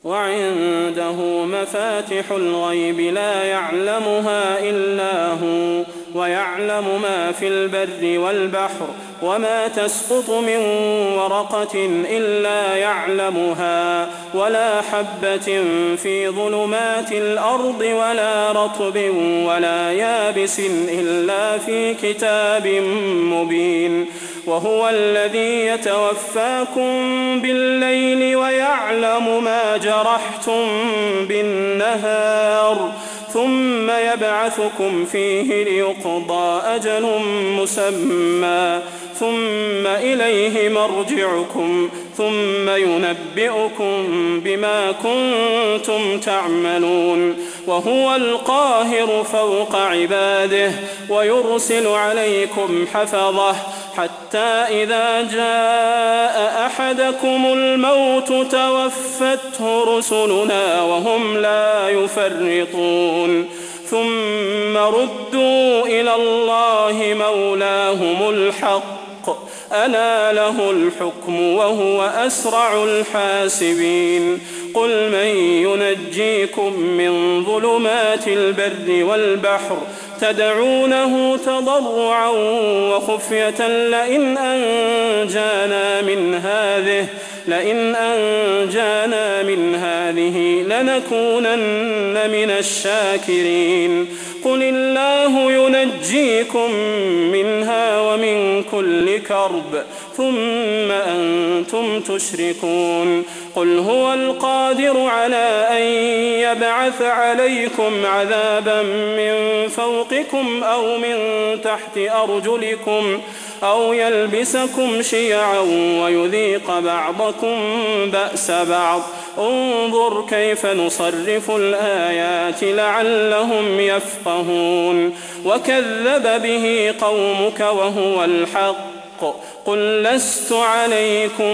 وعنده مفاتح الغيب لا يعلمها إلا هو ويعلم ما في البر والبحر وما تسقط من ورقة إلا يعلمها ولا حبة في ظلمات الأرض ولا رطب ولا يابس إلا في كتاب مبين. وهو الذي يتوفاكم بالليل ويعلم ما جرحتم بالنهار ثم يبعثكم فيه ليقضى أجل مسمى ثم إليه مرجعكم ثم ينبئكم بما كنتم تعملون. وهو القاهر فوق عباده ويرسل عليكم حفظه حتى إذا جاء أحدكم الموت توفته رسلنا وهم لا يفرطون ثم ردوا إلى الله مولاهم الحق ألا له الحكم وهو أسرع الحاسبين. قل من ينجيكم من ظلمات البر والبحر تدعونه تضرعا وخفية لئن أنجانا من هذه لنكونن من الشاكرين. قل الله ينجيكم منها ومن كل كرب ثم أنتم تشركون. قل هو القادر على أن يبعث عليكم عذابا من فوقكم أو من تحت أرجلكم أو يلبسكم شيعا ويذيق بعضكم بأس بعض انظر كيف نصرف الآيات لعلهم يفقهون. وكذب به قومك وهو الحق قل لست عليكم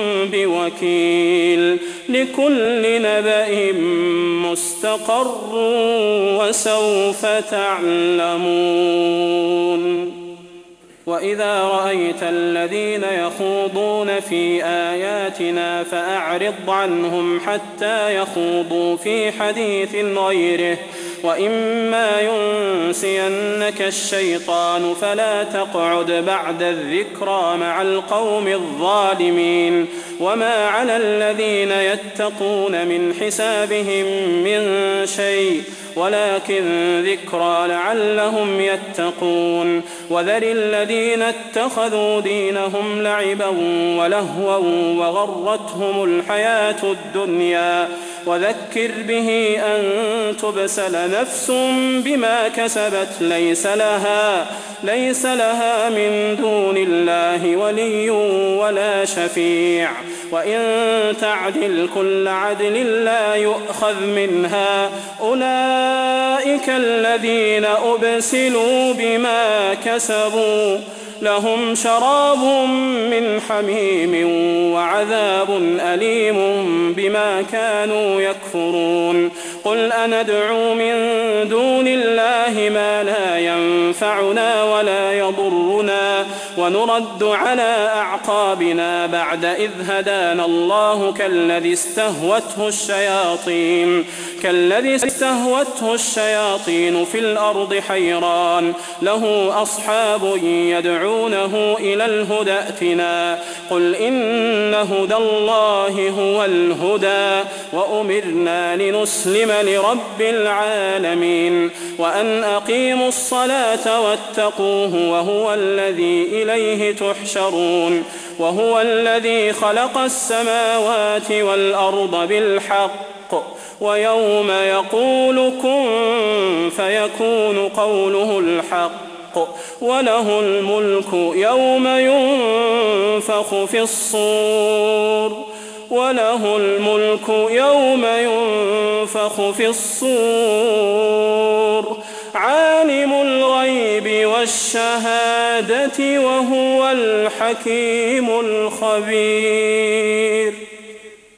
بوكيل لكل نبأ مستقر وسوف تعلمون. وإذا رأيت الذين يخوضون في آياتنا فأعرض عنهم حتى يخوضوا في حديث غيره وإما ينسينك الشيطان فلا تقعد بعد الذكرى مع القوم الظالمين. وما على الذين يتقون من حسابهم من شيء ولكن ذكرى لعلهم يتقون. وذر الذين اتخذوا دينهم لعبا ولهوا وغرتهم الحياة الدنيا وذكر به أن تبسل نفس بما كسبت ليس لها من دون الله ولي ولا شفيع وإن تعدل كل عدل لا يؤخذ منها أولئك الذين أبسلوا بما كسبوا لهم شراب من حميم وعذاب أليم بما كانوا يكفرون. قل أندعو من دون الله ما لا ينفعنا ولا يضرنا ونرد على أعقابنا بعد إذ هدانا الله كالذي استهوته الشياطين في الأرض حيران له أصحاب يدعونه إلى الهدى ائتنا قل إن هدى الله هو الهدى وأمرنا لنسلم لرب العالمين وأن أقيموا الصلاة واتقوه وهو الذي إليه تحشرون. وهو الذي خلق السماوات والأرض بالحق ويوم يقول كن فيكون قوله الحق وله الملك يوم ينفخ في الصور عالم الغيب والشهادة وهو الحكيم الخبير.